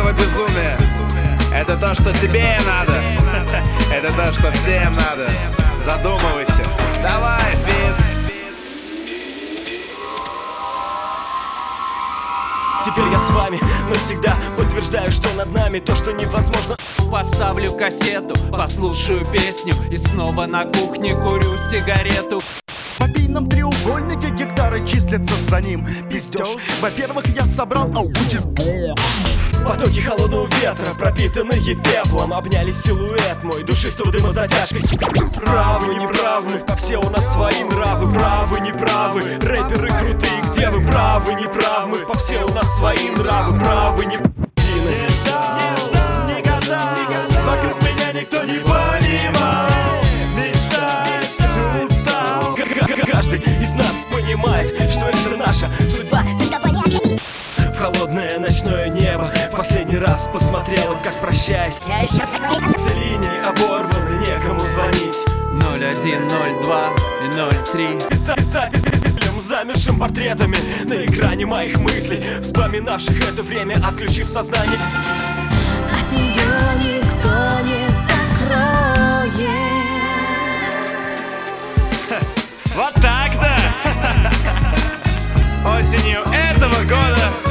такого безумия. Это то, что тебе надо. Это то, что всем надо. Задумывайся. Давай, Физ. Теперь я с вами навсегда подтверждаю, что над нами то, что невозможно. Поставлю кассету, послушаю песню и снова на кухне курю сигарету. В мобильном треугольнике гектары числятся за ним. Пиздёж. Во-первых, я собрал Потоки холодного ветра, пропитанные пеплом, обняли силуэт мой душистого дыма затяжкой. Правы, не правы, по все у нас свои нравы. Правы, не правы, рэперы крутые, где вы? Правы, не правы, по все у нас свои нравы. Правы, не правы. никогда вокруг меня никто не понимал. Мечтать устал. Каждый из нас понимает, что это наша судьба. В холодное ночное небо в последний раз посмотрела, как прощаясь. Все линии оборваны, некому звонить. 01, 02 и 03. Писать замершим портретами на экране моих мыслей, вспоминавших это время, отключив сознание. От нее никто не закроет. Вот так-то. Осенью этого года